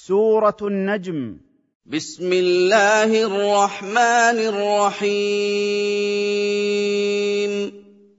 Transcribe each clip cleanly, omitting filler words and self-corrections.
سورة النجم. بسم الله الرحمن الرحيم.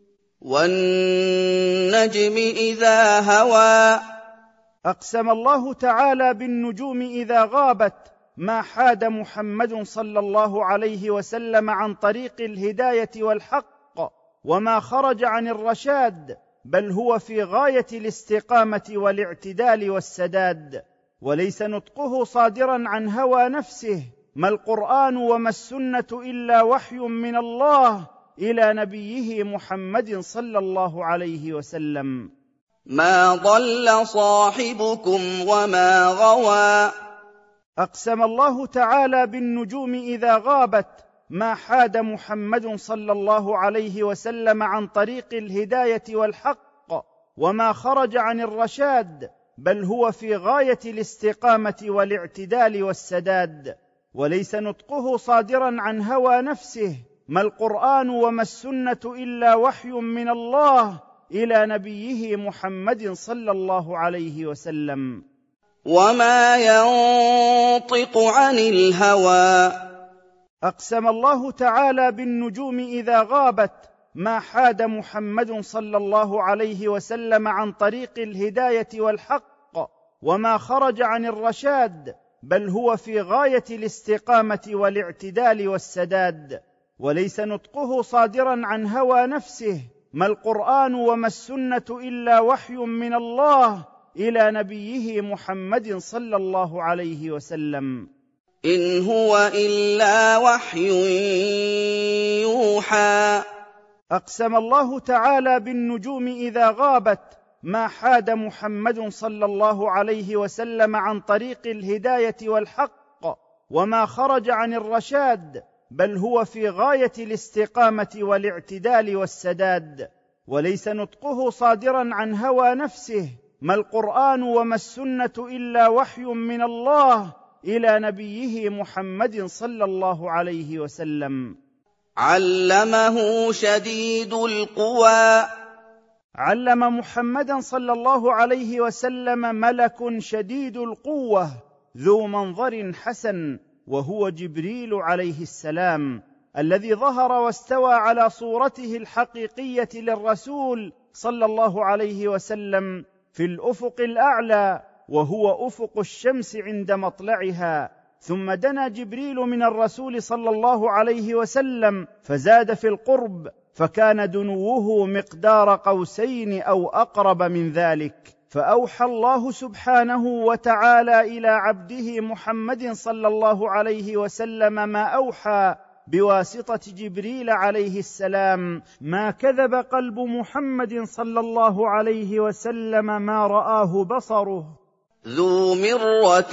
والنجم إذا هوى. أقسم الله تعالى بالنجوم إذا غابت ما حاد محمد صلى الله عليه وسلم عن طريق الهداية والحق، وما خرج عن الرشاد، بل هو في غاية الاستقامة والاعتدال والسداد، وليس نطقه صادرا عن هوى نفسه، ما القرآن وما السنة إلا وحي من الله إلى نبيه محمد صلى الله عليه وسلم. ما ضل صاحبكم وما غوى. أقسم الله تعالى بالنجوم إذا غابت ما حاد محمد صلى الله عليه وسلم عن طريق الهداية والحق، وما خرج عن الرشاد، بل هو في غاية الاستقامة والاعتدال والسداد، وليس نطقه صادرا عن هوى نفسه، ما القرآن وما السنة إلا وحي من الله إلى نبيه محمد صلى الله عليه وسلم. وما ينطق عن الهوى. أقسم الله تعالى بالنجوم إذا غابت ما حاد محمد صلى الله عليه وسلم عن طريق الهداية والحق، وما خرج عن الرشاد، بل هو في غاية الاستقامة والاعتدال والسداد، وليس نطقه صادرا عن هوى نفسه، ما القرآن وما السنة إلا وحي من الله إلى نبيه محمد صلى الله عليه وسلم. إن هو إلا وحي يوحى. أقسم الله تعالى بالنجوم إذا غابت ما حاد محمد صلى الله عليه وسلم عن طريق الهداية والحق، وما خرج عن الرشاد، بل هو في غاية الاستقامة والاعتدال والسداد، وليس نطقه صادرا عن هوى نفسه، ما القرآن وما السنة إلا وحي من الله إلى نبيه محمد صلى الله عليه وسلم. علمه شديد القوى. علم محمدا صلى الله عليه وسلم ملك شديد القوة ذو منظر حسن، وهو جبريل عليه السلام، الذي ظهر واستوى على صورته الحقيقية للرسول صلى الله عليه وسلم في الأفق الأعلى، وهو أفق الشمس عند مطلعها. ثم دنا جبريل من الرسول صلى الله عليه وسلم فزاد في القرب، فكان دنوه مقدار قوسين أو أقرب من ذلك، فأوحى الله سبحانه وتعالى إلى عبده محمد صلى الله عليه وسلم ما أوحى بواسطة جبريل عليه السلام. ما كذب قلب محمد صلى الله عليه وسلم ما رآه بصره. ذو مرة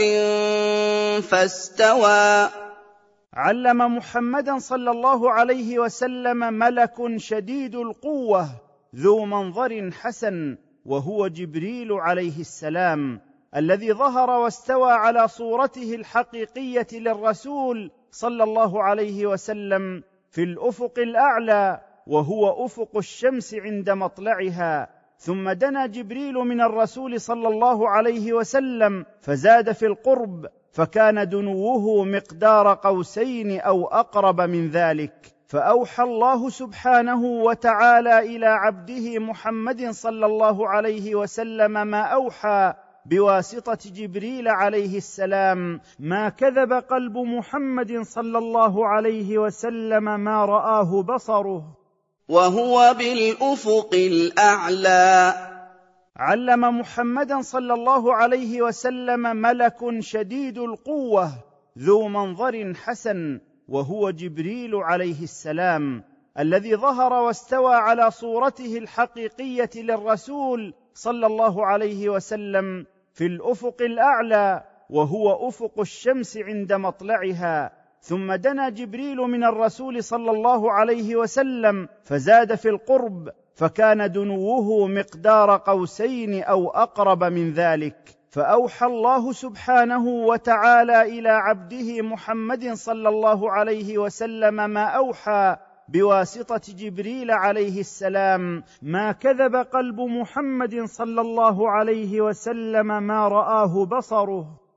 فاستوى. علم محمدا صلى الله عليه وسلم ملك شديد القوة ذو منظر حسن، وهو جبريل عليه السلام، الذي ظهر واستوى على صورته الحقيقية للرسول صلى الله عليه وسلم في الأفق الأعلى، وهو أفق الشمس عند مطلعها. ثم دنا جبريل من الرسول صلى الله عليه وسلم فزاد في القرب، فكان دنوه مقدار قوسين أو أقرب من ذلك، فأوحى الله سبحانه وتعالى إلى عبده محمد صلى الله عليه وسلم ما أوحى بواسطة جبريل عليه السلام. ما كذب قلب محمد صلى الله عليه وسلم ما رآه بصره. وهو بالأفق الأعلى. علم محمدا صلى الله عليه وسلم ملك شديد القوة ذو منظر حسن، وهو جبريل عليه السلام، الذي ظهر واستوى على صورته الحقيقية للرسول صلى الله عليه وسلم في الأفق الأعلى، وهو أفق الشمس عند مطلعها. ثم دنا جبريل من الرسول صلى الله عليه وسلم فزاد في القرب، فكان دنوه مقدار قوسين أو أقرب من ذلك، فأوحى الله سبحانه وتعالى إلى عبده محمد صلى الله عليه وسلم ما أوحى بواسطة جبريل عليه السلام. ما كذب قلب محمد صلى الله عليه وسلم ما رآه بصره.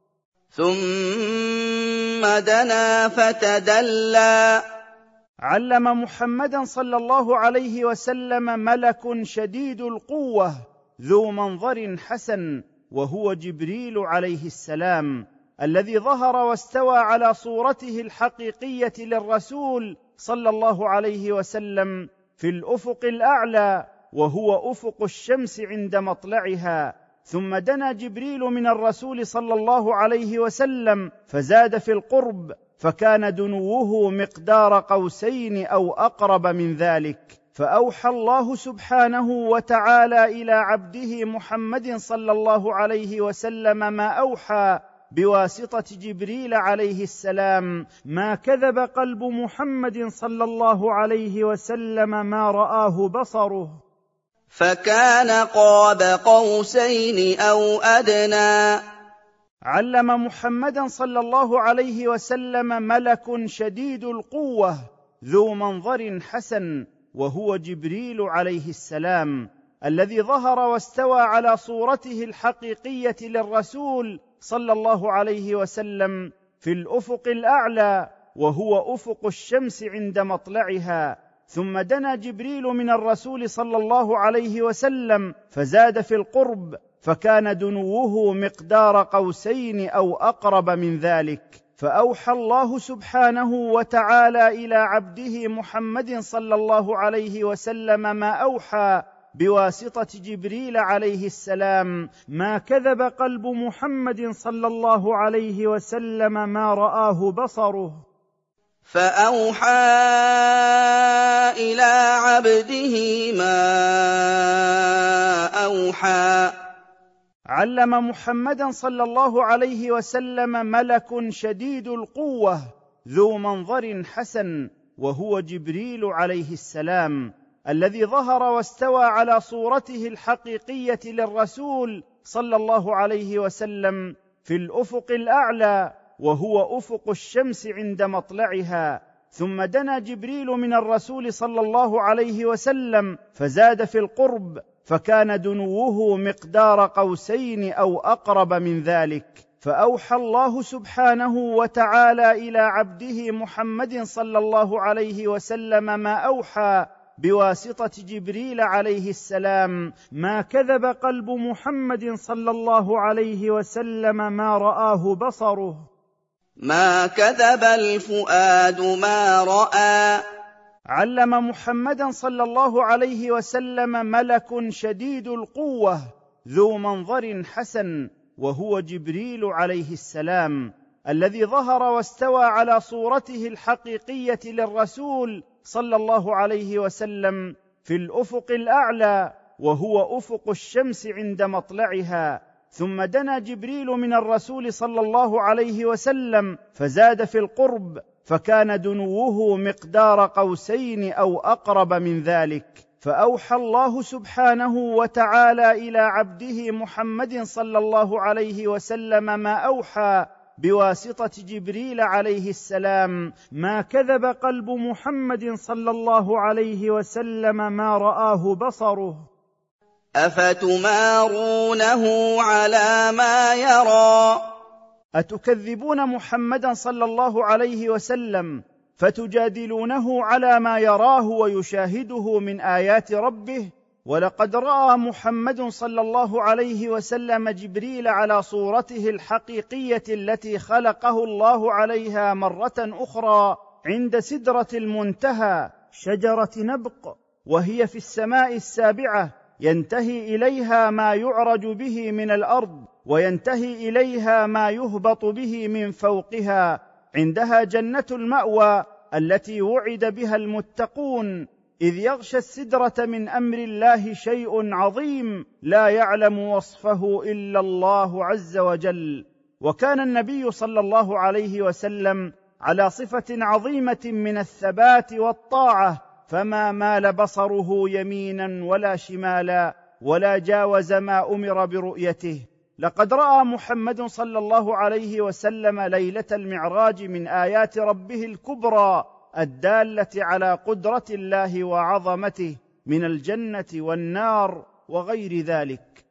ثم دنا فتدلى علم محمدا صلى الله عليه وسلم ملك شديد القوة ذو منظر حسن، وهو جبريل عليه السلام، الذي ظهر واستوى على صورته الحقيقية للرسول صلى الله عليه وسلم في الأفق الأعلى، وهو أفق الشمس عند مطلعها. ثم دنا جبريل من الرسول صلى الله عليه وسلم فزاد في القرب، فكان دنوه مقدار قوسين أو أقرب من ذلك. فأوحى الله سبحانه وتعالى إلى عبده محمد صلى الله عليه وسلم ما أوحى بواسطة جبريل عليه السلام. ما كذب قلب محمد صلى الله عليه وسلم ما رآه بصره، فكان قاب قوسين أو أدنى. علم محمدا صلى الله عليه وسلم ملك شديد القوة ذو منظر حسن، وهو جبريل عليه السلام، الذي ظهر واستوى على صورته الحقيقية للرسول صلى الله عليه وسلم في الأفق الأعلى، وهو أفق الشمس عند مطلعها. ثم دنا جبريل من الرسول صلى الله عليه وسلم فزاد في القرب، فكان دنوه مقدار قوسين أو أقرب من ذلك. فأوحى الله سبحانه وتعالى إلى عبده محمد صلى الله عليه وسلم ما أوحى بواسطة جبريل عليه السلام. ما كذب قلب محمد صلى الله عليه وسلم ما رآه بصره، فأوحى إلى عبده ما أوحى. علم محمدا صلى الله عليه وسلم ملك شديد القوة ذو منظر حسن، وهو جبريل عليه السلام، الذي ظهر واستوى على صورته الحقيقية للرسول صلى الله عليه وسلم في الأفق الأعلى، وهو أفق الشمس عند مطلعها. ثم دنا جبريل من الرسول صلى الله عليه وسلم فزاد في القرب، فكان دنوه مقدار قوسين أو أقرب من ذلك. فأوحى الله سبحانه وتعالى إلى عبده محمد صلى الله عليه وسلم ما أوحى بواسطة جبريل عليه السلام. ما كذب قلب محمد صلى الله عليه وسلم ما رآه بصره، ما كذب الفؤاد ما رأى. علم محمدا صلى الله عليه وسلم ملك شديد القوة ذو منظر حسن، وهو جبريل عليه السلام، الذي ظهر واستوى على صورته الحقيقية للرسول صلى الله عليه وسلم في الأفق الأعلى، وهو أفق الشمس عند مطلعها. ثم دنا جبريل من الرسول صلى الله عليه وسلم فزاد في القرب، فكان دنوه مقدار قوسين أو أقرب من ذلك. فأوحى الله سبحانه وتعالى إلى عبده محمد صلى الله عليه وسلم ما أوحى بواسطة جبريل عليه السلام. ما كذب قلب محمد صلى الله عليه وسلم ما رآه بصره، أفتمارونه على ما يرى. أتكذبون محمدا صلى الله عليه وسلم فتجادلونه على ما يراه ويشاهده من آيات ربه؟ ولقد رأى محمد صلى الله عليه وسلم جبريل على صورته الحقيقية التي خلقه الله عليها مرة أخرى عند سدرة المنتهى، شجرة نبق، وهي في السماء السابعة، ينتهي إليها ما يعرج به من الأرض، وينتهي إليها ما يهبط به من فوقها. عندها جنة المأوى التي وعد بها المتقون، إذ يغشى السدرة من أمر الله شيء عظيم لا يعلم وصفه إلا الله عز وجل. وكان النبي صلى الله عليه وسلم على صفة عظيمة من الثبات والطاعة، فما مال بصره يمينا ولا شمالا، ولا جاوز ما أمر برؤيته. لقد رأى محمد صلى الله عليه وسلم ليلة المعراج من آيات ربه الكبرى الدالة على قدرة الله وعظمته من الجنة والنار وغير ذلك.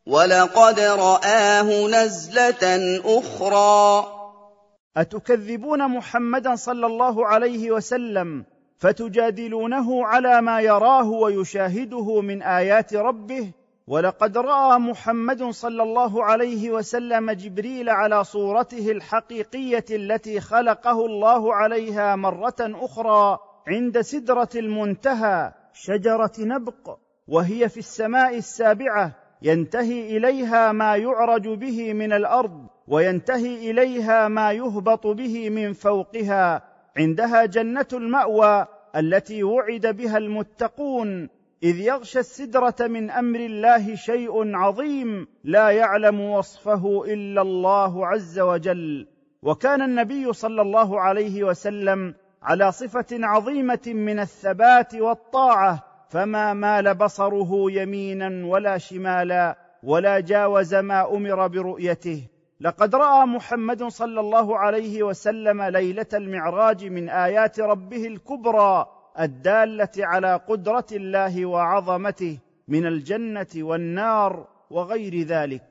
وَلَقَدْ رَآهُ نَزْلَةً أُخْرَىٰ. أتكذبون محمدا صلى الله عليه وسلم فتجادلونه على ما يراه ويشاهده من آيات ربه؟ ولقد رأى محمد صلى الله عليه وسلم جبريل على صورته الحقيقية التي خلقه الله عليها مرة أخرى عند سدرة المنتهى شجرة نبق، وهي في السماء السابعة، ينتهي إليها ما يعرج به من الأرض، وينتهي إليها ما يهبط به من فوقها. عندها جنة المأوى التي وعد بها المتقون، إذ يغشى السدرة من أمر الله شيء عظيم لا يعلم وصفه إلا الله عز وجل. وكان النبي صلى الله عليه وسلم على صفة عظيمة من الثبات والطاعة، فما مال بصره يمينا ولا شمالا، ولا جاوز ما أمر برؤيته. لقد رأى محمد صلى الله عليه وسلم ليلة المعراج من آيات ربه الكبرى الدالة على قدرة الله وعظمته من الجنة والنار وغير ذلك.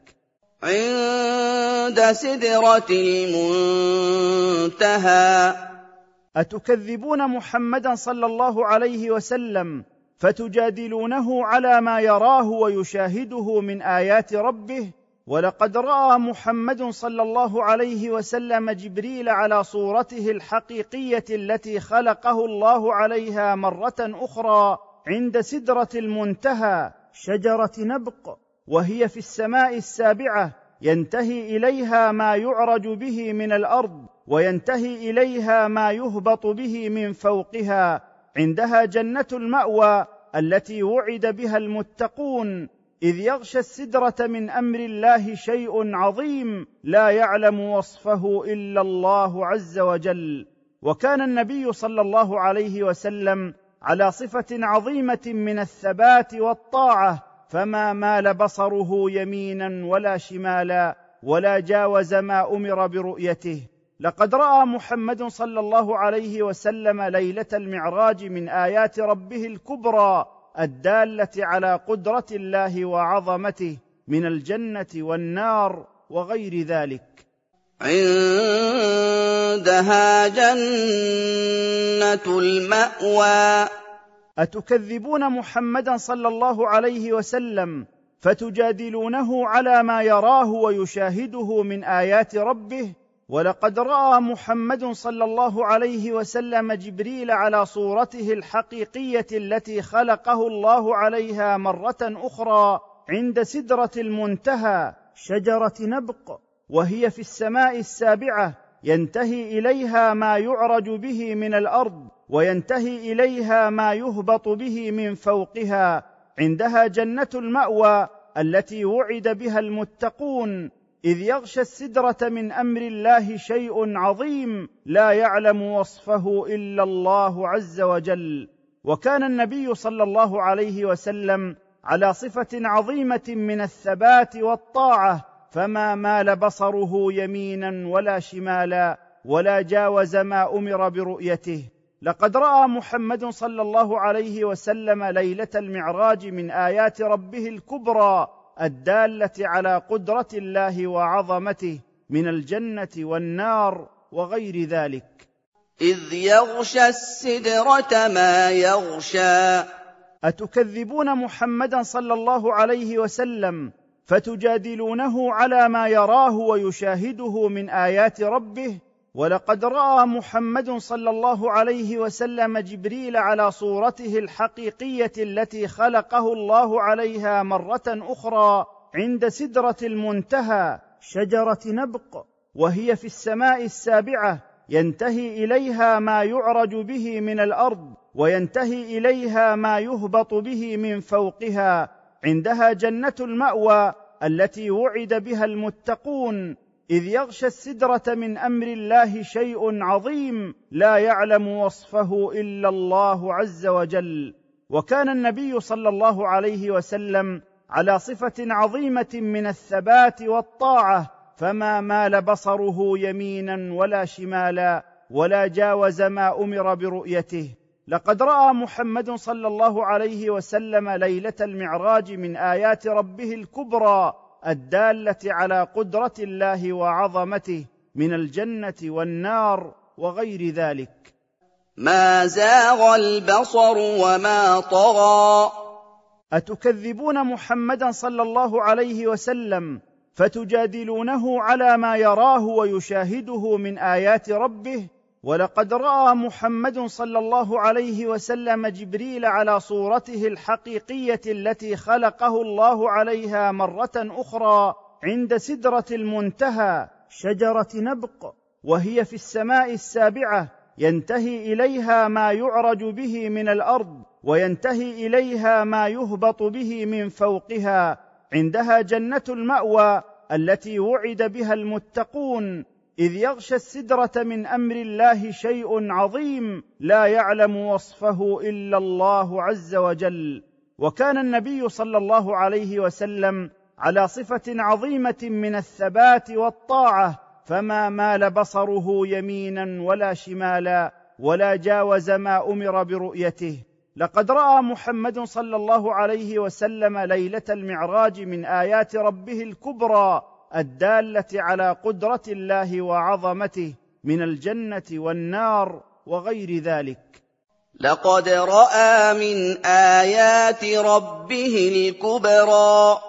عند سدرة المنتهى. أتكذبون محمدا صلى الله عليه وسلم فتجادلونه على ما يراه ويشاهده من آيات ربه؟ ولقد رأى محمد صلى الله عليه وسلم جبريل على صورته الحقيقية التي خلقه الله عليها مرة أخرى عند سدرة المنتهى شجرة نبق، وهي في السماء السابعة، ينتهي إليها ما يعرج به من الأرض، وينتهي إليها ما يهبط به من فوقها. عندها جنة المأوى التي وعد بها المتقون، إذ يغشى السدرة من أمر الله شيء عظيم لا يعلم وصفه إلا الله عز وجل. وكان النبي صلى الله عليه وسلم على صفة عظيمة من الثبات والطاعة، فما مال بصره يمينا ولا شمالا، ولا جاوز ما أمر برؤيته. لقد رأى محمد صلى الله عليه وسلم ليلة المعراج من آيات ربه الكبرى الدالة على قدرة الله وعظمته من الجنة والنار وغير ذلك. عندها جنة المأوى. أتكذبون محمدا صلى الله عليه وسلم فتجادلونه على ما يراه ويشاهده من آيات ربه؟ ولقد رأى محمد صلى الله عليه وسلم جبريل على صورته الحقيقية التي خلقه الله عليها مرة أخرى عند سدرة المنتهى شجرة نبق، وهي في السماء السابعة، ينتهي إليها ما يعرج به من الأرض، وينتهي إليها ما يهبط به من فوقها. عندها جنة المأوى التي وعد بها المتقون، إذ يغشى السدرة من أمر الله شيء عظيم لا يعلم وصفه إلا الله عز وجل. وكان النبي صلى الله عليه وسلم على صفة عظيمة من الثبات والطاعة، فما مال بصره يمينا ولا شمالا، ولا جاوز ما أمر برؤيته. لقد رأى محمد صلى الله عليه وسلم ليلة المعراج من آيات ربه الكبرى الدالة على قدرة الله وعظمته من الجنة والنار وغير ذلك. إذ يغشى السدرة ما يغشى. أتكذبون محمدا صلى الله عليه وسلم فتجادلونه على ما يراه ويشاهده من آيات ربه؟ ولقد رأى محمد صلى الله عليه وسلم جبريل على صورته الحقيقية التي خلقه الله عليها مرة أخرى عند سدرة المنتهى شجرة نبق، وهي في السماء السابعة، ينتهي إليها ما يعرج به من الأرض، وينتهي إليها ما يهبط به من فوقها. عندها جنة المأوى التي وعد بها المتقون، إذ يغشى السدرة من أمر الله شيء عظيم لا يعلم وصفه إلا الله عز وجل. وكان النبي صلى الله عليه وسلم على صفة عظيمة من الثبات والطاعة، فما مال بصره يمينا ولا شمالا، ولا جاوز ما أمر برؤيته. لقد رأى محمد صلى الله عليه وسلم ليلة المعراج من آيات ربه الكبرى الدالة على قدرة الله وعظمته من الجنة والنار وغير ذلك. ما زاغ البصر وما طغى. أتكذبون محمدا صلى الله عليه وسلم فتجادلونه على ما يراه ويشاهده من آيات ربه؟ ولقد رأى محمد صلى الله عليه وسلم جبريل على صورته الحقيقية التي خلقه الله عليها مرة أخرى عند سدرة المنتهى شجرة نبق، وهي في السماء السابعة، ينتهي إليها ما يعرج به من الأرض، وينتهي إليها ما يهبط به من فوقها. عندها جنة المأوى التي وعد بها المتقون، إذ يغشى السدرة من أمر الله شيء عظيم لا يعلم وصفه إلا الله عز وجل. وكان النبي صلى الله عليه وسلم على صفة عظيمة من الثبات والطاعة، فما مال بصره يمينا ولا شمالا، ولا جاوز ما أمر برؤيته. لقد رأى محمد صلى الله عليه وسلم ليلة المعراج من آيات ربه الكبرى الدالة على قدرة الله وعظمته من الجنة والنار وغير ذلك. لقد رأى من آيات ربه الكبرى.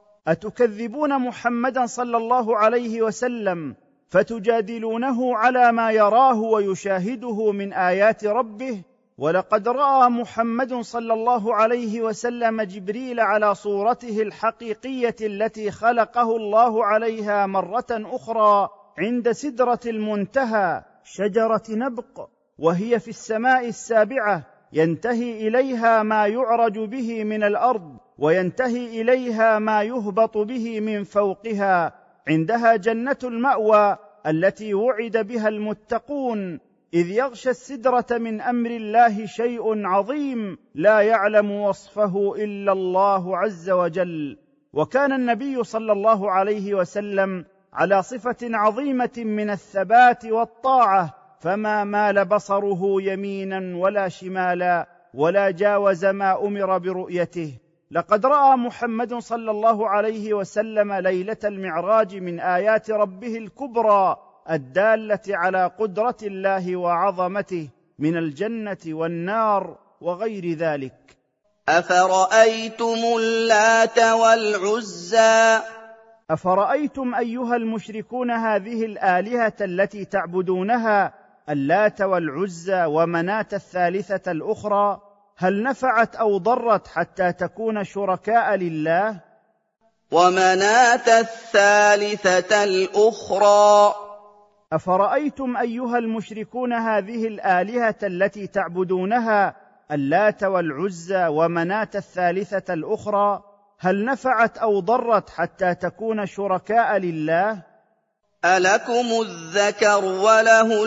أتكذبون محمدا صلى الله عليه وسلم فتجادلونه على ما يراه ويشاهده من آيات ربه؟ ولقد رأى محمد صلى الله عليه وسلم جبريل على صورته الحقيقية التي خلقه الله عليها مرة أخرى عند سدرة المنتهى شجرة نبق، وهي في السماء السابعة، ينتهي إليها ما يعرج به من الأرض، وينتهي إليها ما يهبط به من فوقها. عندها جنة المأوى التي وعد بها المتقون، إذ يغشى السدرة من أمر الله شيء عظيم لا يعلم وصفه إلا الله عز وجل. وكان النبي صلى الله عليه وسلم على صفة عظيمة من الثبات والطاعة، فما مال بصره يمينا ولا شمالا، ولا جاوز ما أمر برؤيته. لقد رأى محمد صلى الله عليه وسلم ليلة المعراج من آيات ربه الكبرى الدالة على قدرة الله وعظمته من الجنة والنار وغير ذلك. أفرأيتم اللات والعزى. أفرأيتم أيها المشركون هذه الآلهة التي تعبدونها، اللات والعزى ومناة الثالثة الأخرى، هل نفعت أو ضرت حتى تكون شركاء لله؟ ومناة الثالثة الأخرى. أفرأيتم أيها المشركون هذه الآلهة التي تعبدونها، اللات والعزى ومناة الثالثة الأخرى، هل نفعت أو ضرت حتى تكون شركاء لله؟ ألكم الذكر وله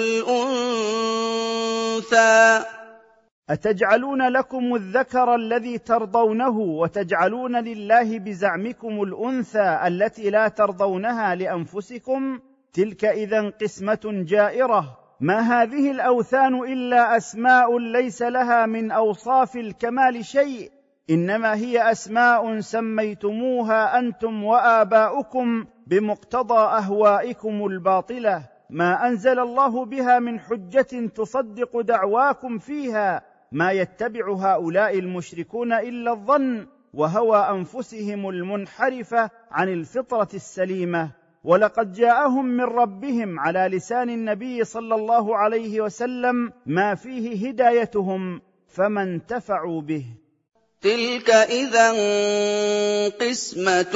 الأنثى. أتجعلون لكم الذكر الذي ترضونه وتجعلون لله بزعمكم الأنثى التي لا ترضونها لأنفسكم؟ تلك إذن قسمة جائرة. ما هذه الأوثان إلا أسماء ليس لها من أوصاف الكمال شيء، إنما هي أسماء سميتموها أنتم وآباؤكم بمقتضى أهوائكم الباطلة، ما أنزل الله بها من حجة تصدق دعواكم فيها. ما يتبع هؤلاء المشركون إلا الظن وهوى أنفسهم المنحرفة عن الفطرة السليمة. ولقد جاءهم من ربهم على لسان النبي صلى الله عليه وسلم ما فيه هدايتهم، فما انتفعوا به. تلك إذن قسمة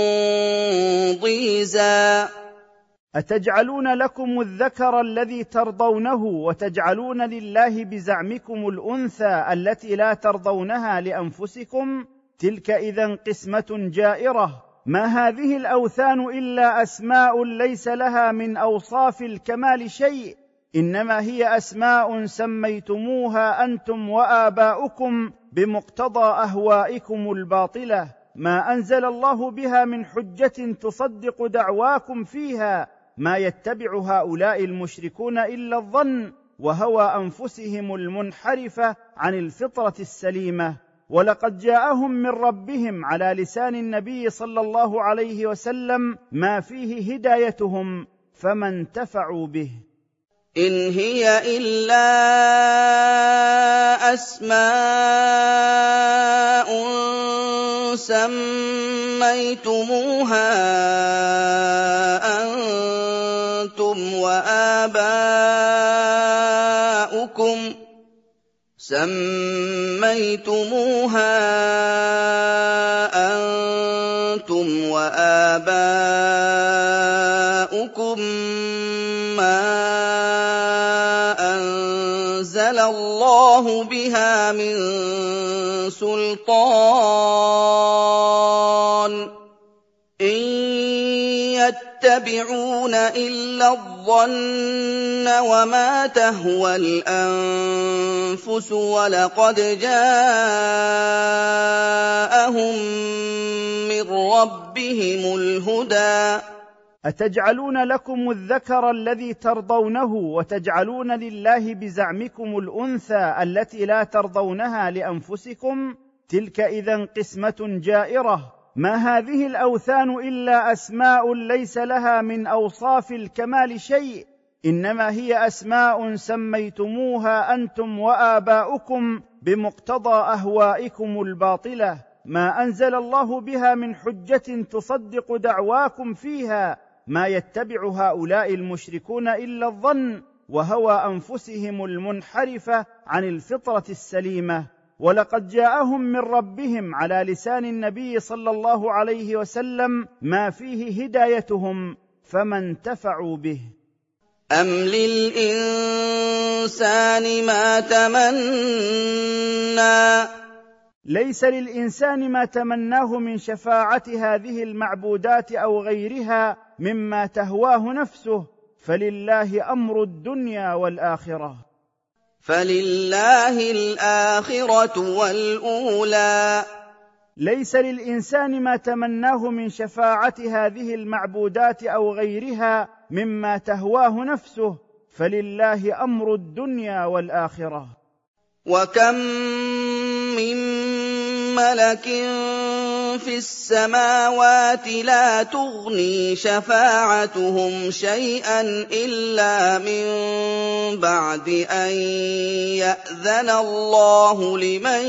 ضيزى. أتجعلون لكم الذكر الذي ترضونه وتجعلون لله بزعمكم الأنثى التي لا ترضونها لأنفسكم؟ تلك إذن قسمة جائرة. ما هذه الأوثان إلا أسماء ليس لها من أوصاف الكمال شيء، إنما هي أسماء سميتموها أنتم وآباؤكم بمقتضى أهوائكم الباطلة، ما أنزل الله بها من حجة تصدق دعواكم فيها. ما يتبع هؤلاء المشركون إلا الظن وهوى أنفسهم المنحرفة عن الفطرة السليمة. ولقد جاءهم من ربهم على لسان النبي صلى الله عليه وسلم ما فيه هدايتهم فما انتفعوا به. إن هي إلا أسماء سميتموها أنتم وآباؤكم ما أنزل الله بها من سلطان إن يتبعون إلا الظن وما تهوى الأنفس ولقد جاءهم من ربهم الهدى. أتجعلون لكم الذكر الذي ترضونه وتجعلون لله بزعمكم الأنثى التي لا ترضونها لأنفسكم؟ تلك إذن قسمة جائرة. ما هذه الأوثان إلا أسماء ليس لها من أوصاف الكمال شيء، إنما هي أسماء سميتموها أنتم وآباؤكم بمقتضى أهوائكم الباطلة، ما أنزل الله بها من حجة تصدق دعواكم فيها. ما يتبع هؤلاء المشركون إلا الظن وهوى أنفسهم المنحرفة عن الفطرة السليمة. ولقد جاءهم من ربهم على لسان النبي صلى الله عليه وسلم ما فيه هدايتهم فما انتفعوا به. أم للإنسان ما تمنى. ليس للإنسان ما تمناه من شفاعة هذه المعبودات أو غيرها مما تهواه نفسه، فلله أمر الدنيا والآخرة. فلله الآخرة والأولى. ليس للإنسان ما تمناه من شفاعة هذه المعبودات أو غيرها مما تهواه نفسه، فلله أمر الدنيا والآخرة. وكم من ملك في السماوات لا تغني شفاعتهم شيئا إلا من بعد أن يأذن الله لمن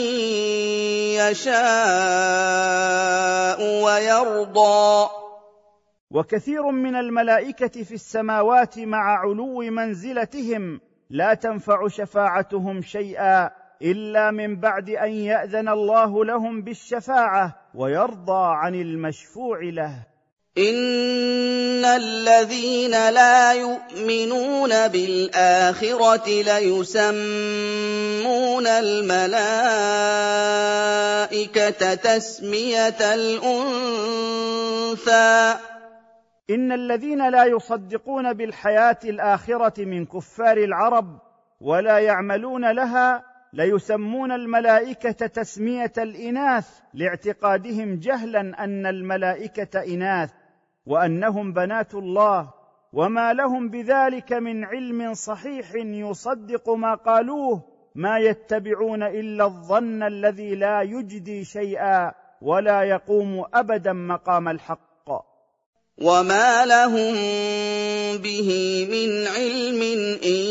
يشاء ويرضى. وكثير من الملائكة في السماوات مع علو منزلتهم لا تنفع شفاعتهم شيئا إلا من بعد أن يأذن الله لهم بالشفاعة ويرضى عن المشفوع له. إن الذين لا يؤمنون بالآخرة ليسمون الملائكة تسمية الأنثى. إن الذين لا يصدقون بالحياة الآخرة من كفار العرب ولا يعملون لها ليسمون الملائكة تسمية الإناث لاعتقادهم جهلا أن الملائكة إناث وأنهم بنات الله، وما لهم بذلك من علم صحيح يصدق ما قالوه، ما يتبعون إلا الظن الذي لا يجدي شيئا ولا يقوم أبدا مقام الحق. وما لهم به من علم إن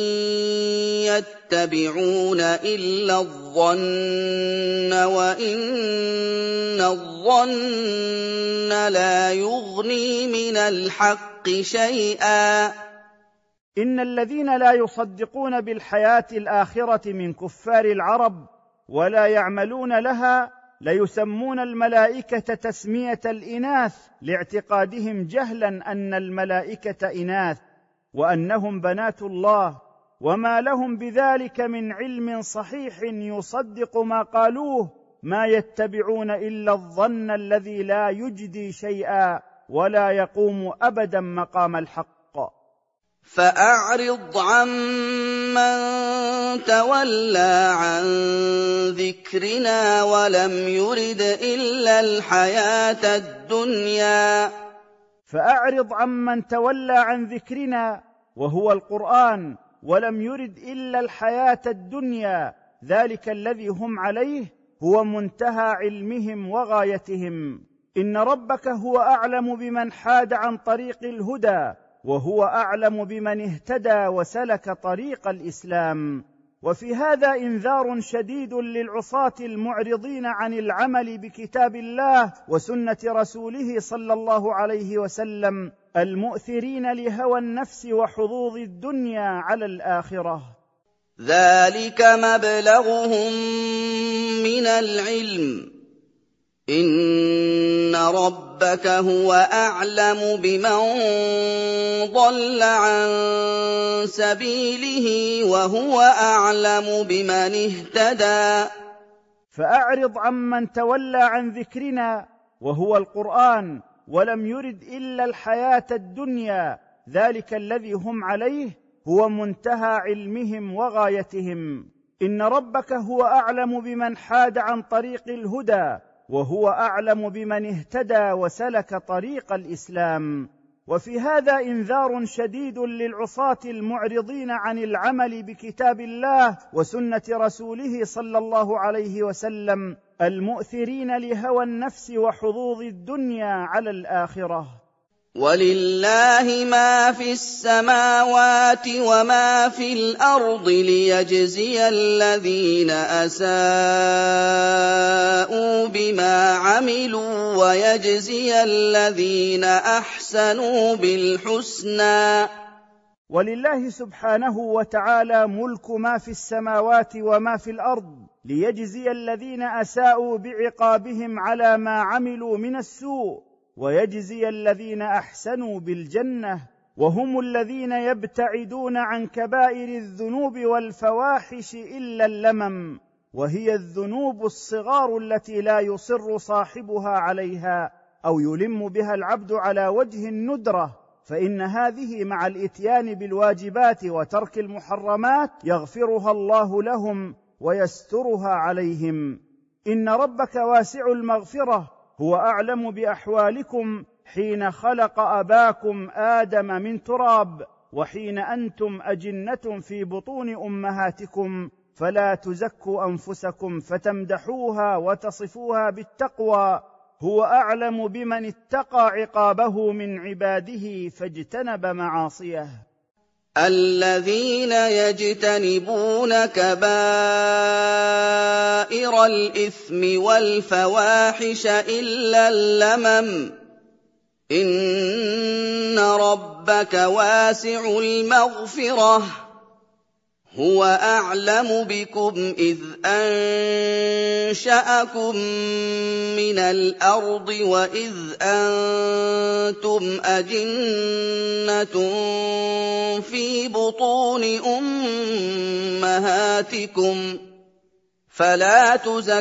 يتبعون إلا الظن وإن الظن لا يغني من الحق شيئا. إن الذين لا يصدقون بالحياة الآخرة من كفار العرب ولا يعملون لها ليسمون الملائكة تسمية الإناث لاعتقادهم جهلا أن الملائكة إناث وأنهم بنات الله، وما لهم بذلك من علم صحيح يصدق ما قالوه، ما يتبعون إلا الظن الذي لا يجدي شيئا ولا يقوم أبدا مقام الحق. فأعرض عمن تولى عن ذكرنا ولم يرد إلا الحياة الدنيا. فأعرض عمن تولى عن ذكرنا وهو القرآن ولم يرد إلا الحياة الدنيا، ذلك الذي هم عليه، هو منتهى علمهم وغايتهم. إن ربك هو أعلم بمن حاد عن طريق الهدى، وهو أعلم بمن اهتدى وسلك طريق الإسلام. وفي هذا إنذار شديد للعصاة المعرضين عن العمل بكتاب الله وسنة رسوله صلى الله عليه وسلم، المؤثرين لهوى النفس وحظوظ الدنيا على الآخرة. ذلك مبلغهم من العلم، إن ربك هو أعلم بمن ضل عن سبيله وهو أعلم بمن اهتدى. فأعرض عمن تولى عن ذكرنا وهو القرآن ولم يرد إلا الحياة الدنيا، ذلك الذي هم عليه هو منتهى علمهم وغايتهم. إن ربك هو أعلم بمن حاد عن طريق الهدى، وهو أعلم بمن اهتدى وسلك طريق الإسلام. وفي هذا إنذار شديد للعصاة المعرضين عن العمل بكتاب الله وسنة رسوله صلى الله عليه وسلم، المؤثرين لهوى النفس وحظوظ الدنيا على الآخرة. ولله ما في السماوات وما في الأرض ليجزي الذين أساءوا بما عملوا ويجزي الذين أحسنوا بالحسنى. ولله سبحانه وتعالى ملك ما في السماوات وما في الأرض ليجزي الذين أساءوا بعقابهم على ما عملوا من السوء، ويجزي الذين أحسنوا بالجنة، وهم الذين يبتعدون عن كبائر الذنوب والفواحش إلا اللمم، وهي الذنوب الصغار التي لا يصر صاحبها عليها أو يلم بها العبد على وجه الندرة، فإن هذه مع الإتيان بالواجبات وترك المحرمات يغفرها الله لهم ويسترها عليهم. إن ربك واسع المغفرة، هو أعلم بأحوالكم حين خلق أباكم آدم من تراب، وحين أنتم أجنة في بطون أمهاتكم، فلا تزكوا أنفسكم فتمدحوها وتصفوها بالتقوى، هو أعلم بمن اتقى عقابه من عباده فاجتنب معاصيه. الذين يجتنبون كبائر الإثم والفواحش إلا اللمم، إن ربك واسع المغفرة، هو أعلم بكم إذ أنشأكم من الأرض وإذ أنتم أجنة في بطون أمهاتكم، فلا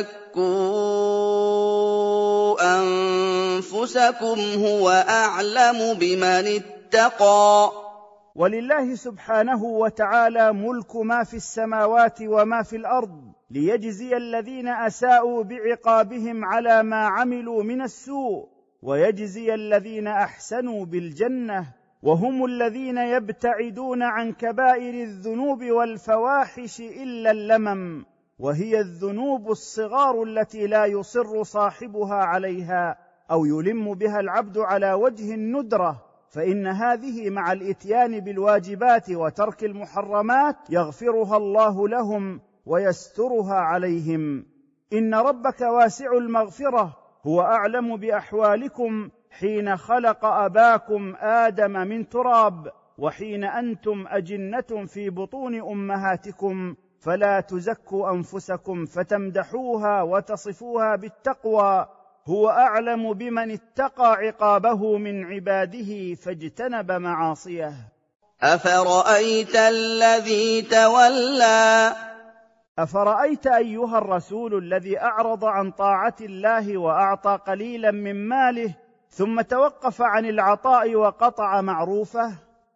تزكوا أنفسكم هو أعلم بمن اتقى. ولله سبحانه وتعالى ملك ما في السماوات وما في الأرض ليجزي الذين أساءوا بعقابهم على ما عملوا من السوء، ويجزي الذين أحسنوا بالجنة، وهم الذين يبتعدون عن كبائر الذنوب والفواحش إلا اللمم، وهي الذنوب الصغار التي لا يصر صاحبها عليها أو يلم بها العبد على وجه الندرة، فإن هذه مع الإتيان بالواجبات وترك المحرمات يغفرها الله لهم ويسترها عليهم. إن ربك واسع المغفرة، هو أعلم بأحوالكم حين خلق أباكم آدم من تراب، وحين أنتم أجنة في بطون أمهاتكم، فلا تزكوا أنفسكم فتمدحوها وتصفوها بالتقوى، هو أعلم بمن اتقى عقابه من عباده فاجتنب معاصيه. أفرأيت الذي تولى، أفرأيت أيها الرسول الذي أعرض عن طاعة الله وأعطى قليلا من ماله ثم توقف عن العطاء وقطع معروفه.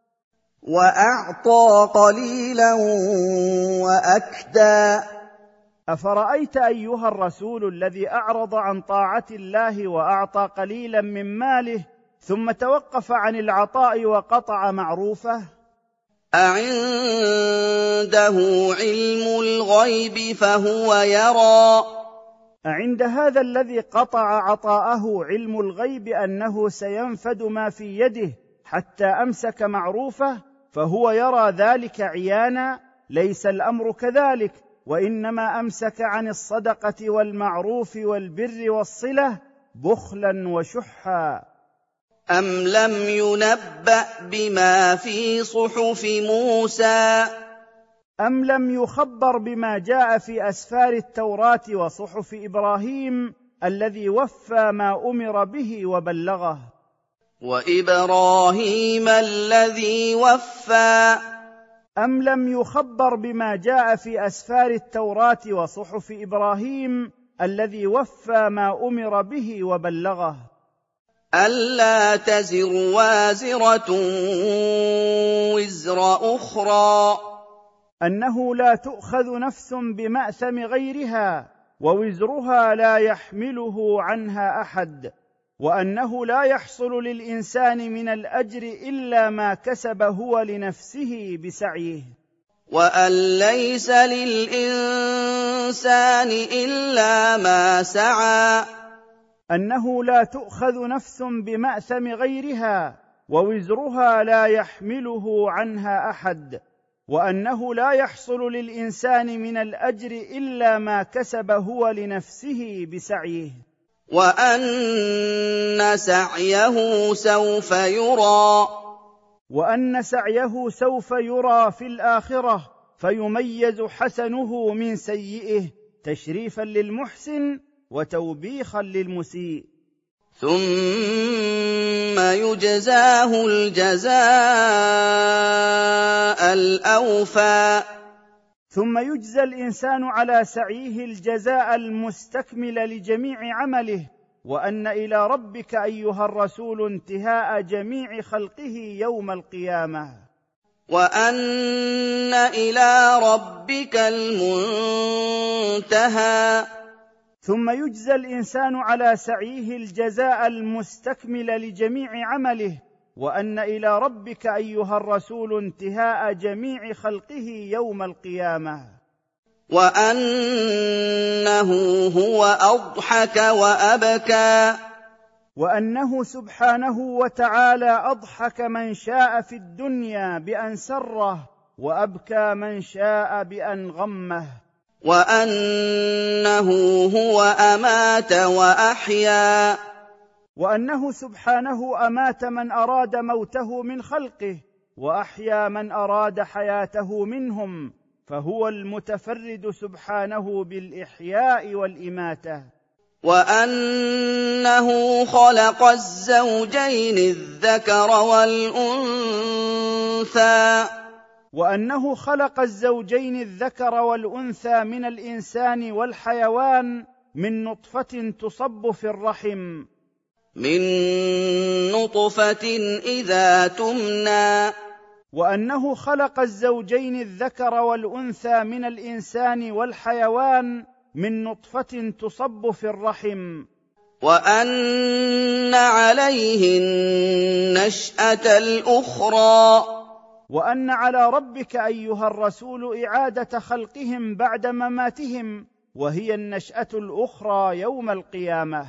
وأعطى قليلا وأكدى. أفرأيت أيها الرسول الذي أعرض عن طاعة الله وأعطى قليلا من ماله ثم توقف عن العطاء وقطع معروفه. أعنده علم الغيب فهو يرى، أعند هذا الذي قطع عطاءه علم الغيب أنه سينفد ما في يده حتى أمسك معروفه، فهو يرى ذلك عيانا؟ ليس الأمر كذلك، وإنما أمسك عن الصدقة والمعروف والبر والصلة بخلا وشحا. أَمْ لَمْ يُنَبَّأْ بِمَا فِي صُحُفِ مُوسَىٰ أم لم يخبر بما جاء في أسفار التوراة وصحف إبراهيم الذي وفى ما أمر به وبلغه؟ وَإِبْرَاهِيمَ الَّذِي وَفَّىٰ أم لم يخبر بما جاء في أسفار التوراة وصحف إبراهيم الذي وفى ما أمر به وبلغه؟ أَلَّا تَزِرُ وَازِرَةٌ وِزْرَ أُخْرَىٰ أنه لا تؤخذ نفس بمأثم غيرها ووزرها لا يحمله عنها أحد، وأنه لا يحصل للإنسان من الأجر إلا ما كسب هو لنفسه بسعيه، وَأَن لَّيْسَ لِلْإِنسَانِ إِلَّا مَا سَعَىٰ أنه لا تؤخذ نفس بمأثم غيرها ووزرها لا يحمله عنها أحد، وأنه لا يحصل للإنسان من الأجر إلا ما كسب هو لنفسه بسعيه، وَأَنَّ سَعْيَهُ سَوْفَ يُرَىٰ وأن سعيه سوف يرى في الآخرة فيميز حسنه من سيئه تشريفا للمحسن وتوبيخا للمسيء، ثُمَّ يُجْزَاهُ الْجَزَاءَ الْأَوْفَىٰ ثم يجزى الإنسان على سعيه الجزاء المستكمل لجميع عمله، وأن إلى ربك أيها الرسول انتهاء جميع خلقه يوم القيامة، وَأَنَّ إِلَىٰ رَبِّكَ الْمُنتَهَىٰ ثم يجزى الإنسان على سعيه الجزاء المستكمل لجميع عمله، وأن إلى ربك أيها الرسول انتهاء جميع خلقه يوم القيامة، وَأَنَّهُ هُوَ أَضْحَكَ وَأَبْكَىٰ وأنه سبحانه وتعالى أضحك من شاء في الدنيا بأن سره، وأبكى من شاء بأن غمه، وَأَنَّهُ هُوَ أَمَاتَ وَأَحْيَا وأنه سبحانه أمات من أراد موته من خلقه وأحيا من أراد حياته منهم، فهو المتفرد سبحانه بالإحياء والإماتة، وَأَنَّهُ خَلَقَ الزَّوْجَيْنِ الذَّكَرَ وَالْأُنثَىٰ وأنه خلق الزوجين الذكر والأنثى من الإنسان والحيوان من نطفة تصب في الرحم، مِن نُّطْفَةٍ إِذَا تُمْنَىٰ وأنه خلق الزوجين الذكر والأنثى من الإنسان والحيوان من نطفة تصب في الرحم، وَأَنَّ عَلَيْهِ النَّشْأَةَ الْأُخْرَىٰ وأن على ربك أيها الرسول إعادة خلقهم بعد مماتهم، وهي النشأة الأخرى يوم القيامة،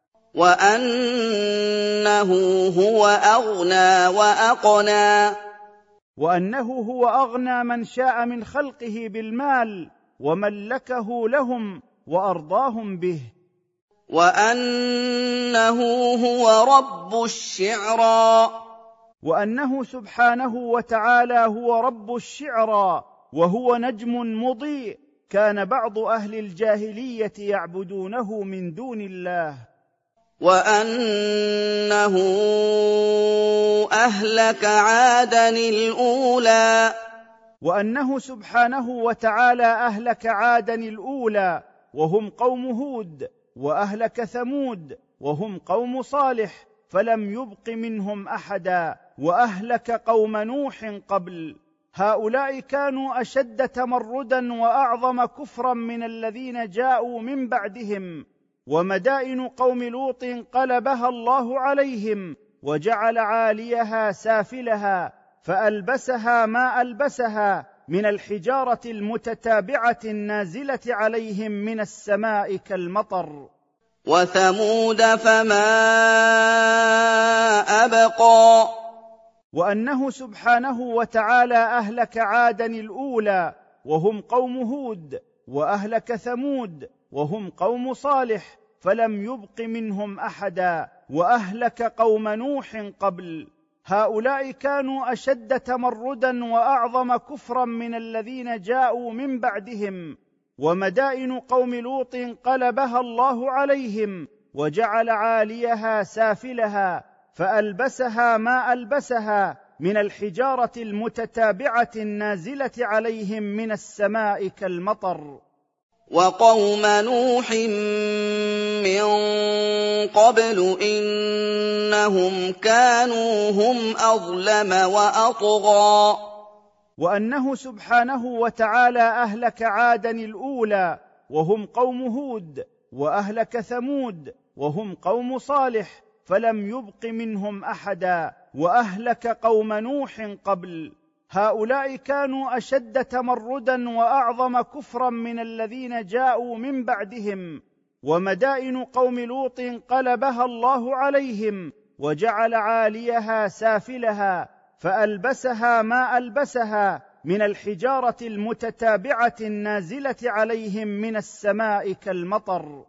وَأَنَّهُ هُوَ أَغْنَىٰ وَأَقْنَىٰ وأنه هو أغنى من شاء من خلقه بالمال وملكه لهم وأرضاهم به، وَأَنَّهُ هُوَ رَبُّ الشِّعْرَىٰ وأنه سبحانه وتعالى هو رب الشعرى، وهو نجم مضيء كان بعض أهل الجاهلية يعبدونه من دون الله، وَأَنَّهُ أَهْلَكَ عَادًا الْأُولَىٰ وأنه سبحانه وتعالى أهلك عادًا الأولى وهم قوم هود، وأهلك ثمود وهم قوم صالح فلم يبق منهم أحدا، وأهلك قوم نوح قبل، هؤلاء كانوا أشد تمردًا وأعظم كفرًا من الذين جاءوا من بعدهم، ومدائن قوم لوط قلبها الله عليهم وجعل عاليها سافلها فألبسها ما ألبسها من الحجارة المتتابعة النازلة عليهم من السماء كالمطر. وثمود فما أبقى. وأنه سبحانه وتعالى أهلك عادا الأولى وهم قوم هود، وأهلك ثمود وهم قوم صالح فلم يبق منهم أحدا، وأهلك قوم نوح قبل. هؤلاء كانوا أشد تمردا وأعظم كفرا من الذين جاءوا من بعدهم. ومدائن قوم لوط قلبها الله عليهم وجعل عاليها سافلها فألبسها ما ألبسها من الحجارة المتتابعة النازلة عليهم من السماء كالمطر. وقوم نوح من قبل إنهم كانوا هم أظلم وأطغى. وأنه سبحانه وتعالى أهلك عادا الأولى وهم قوم هود، وأهلك ثمود وهم قوم صالح فلم يبق منهم أحدا، وأهلك قوم نوح قبل. هؤلاء كانوا أشد تمردا وأعظم كفرا من الذين جاءوا من بعدهم. ومدائن قوم لوط قلبها الله عليهم وجعل عاليها سافلها فألبسها ما ألبسها من الحجارة المتتابعة النازلة عليهم من السماء كالمطر.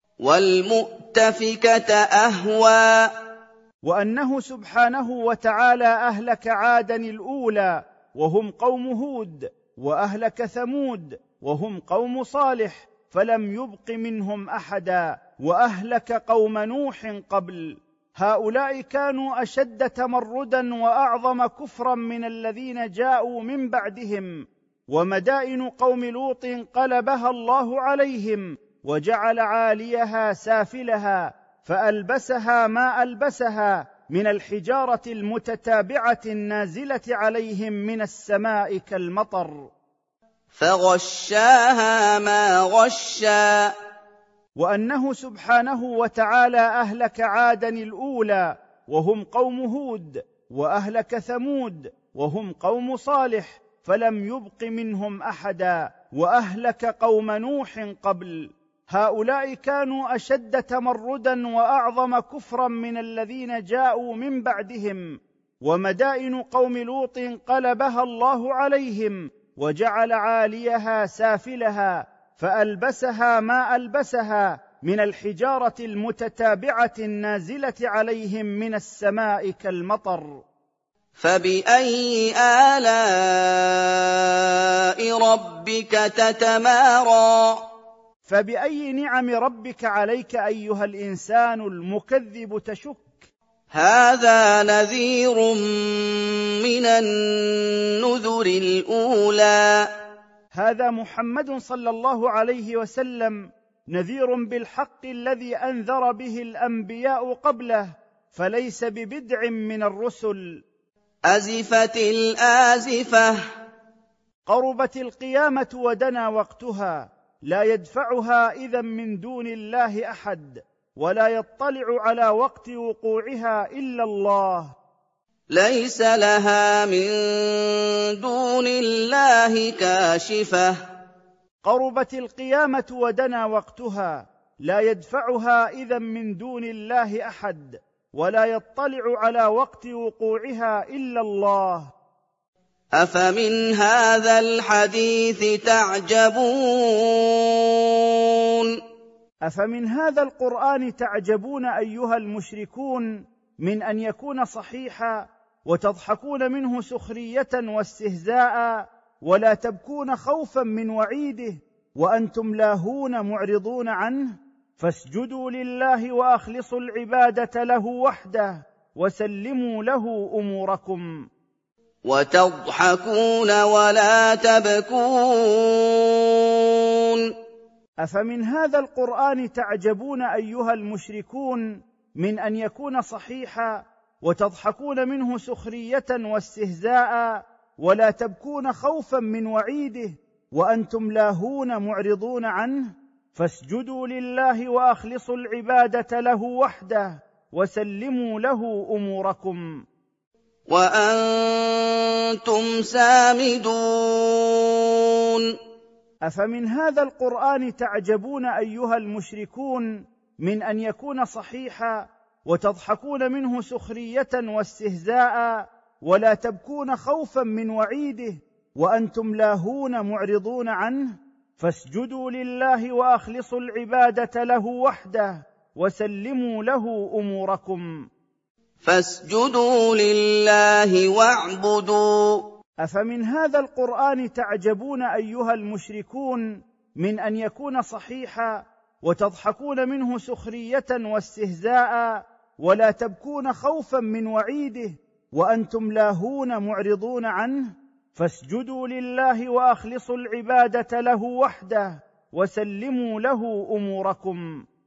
والمؤتفكة أهوى. وأنه سبحانه وتعالى أهلك عادا الأولى وهم قوم هود، وأهلك ثمود وهم قوم صالح فلم يبق منهم أحدا، وأهلك قوم نوح قبل. هؤلاء كانوا أشد تمردا وأعظم كفرا من الذين جاءوا من بعدهم. ومدائن قوم لوط قلبها الله عليهم وجعل عاليها سافلها فألبسها ما ألبسها من الحجارة المتتابعة النازلة عليهم من السماء كالمطر. فغشاها ما غشا. وأنه سبحانه وتعالى أهلك عادا الأولى وهم قوم هود، وأهلك ثمود وهم قوم صالح فلم يبق منهم أحدا، وأهلك قوم نوح قبل. هؤلاء كانوا أشد تمردا وأعظم كفرا من الذين جاءوا من بعدهم. ومدائن قوم لوط قلبها الله عليهم وجعل عاليها سافلها فألبسها ما ألبسها من الحجارة المتتابعة النازلة عليهم من السماء كالمطر. فبأي آلاء ربك تتمارى. فبأي نعم ربك عليك أيها الإنسان المكذب تشك؟ هذا نذير من النذر الأولى. هذا محمد صلى الله عليه وسلم نذير بالحق الذي أنذر به الأنبياء قبله، فليس ببدع من الرسل. أزفت الآزفة. قربت القيامة ودنا وقتها، لا يدفعها إذن من دون الله أحد، ولا يطلع على وقت وقوعها إلا الله. ليس لها من دون الله كاشفة. قربت القيامة ودنا وقتها، لا يدفعها إذن من دون الله أحد، ولا يطلع على وقت وقوعها إلا الله. أفمن هذا الحديث تعجبون. أفمن هذا القرآن تعجبون أيها المشركون من أن يكون صحيحا وتضحكون منه سخرية واستهزاء، ولا تبكون خوفا من وعيده وأنتم لاهون معرضون عنه؟ فاسجدوا لله وأخلصوا العبادة له وحده وسلموا له أموركم. وتضحكون ولا تبكون. أفمن هذا القرآن تعجبون أيها المشركون من أن يكون صحيحا وتضحكون منه سخرية واستهزاء، ولا تبكون خوفا من وعيده وأنتم لاهون معرضون عنه؟ فاسجدوا لله وأخلصوا العبادة له وحده وسلموا له أموركم. وَأَنتُمْ سَامِدُونَ أفمن هذا القرآن تعجبون أيها المشركون من أن يكون صحيحا وتضحكون منه سخرية واستهزاء ولا تبكون خوفا من وعيده وأنتم لاهون معرضون عنه؟ فاسجدوا لله وأخلصوا العبادة له وحده وسلموا له أموركم. فاسجدوا لله واعبدوا. أفمن هذا القرآن تعجبون أيها المشركون من أن يكون صحيحا وتضحكون منه سخرية واستهزاء ولا تبكون خوفا من وعيده وأنتم لاهون معرضون عنه؟ فاسجدوا لله وأخلصوا العبادة له وحده وسلموا له أموركم.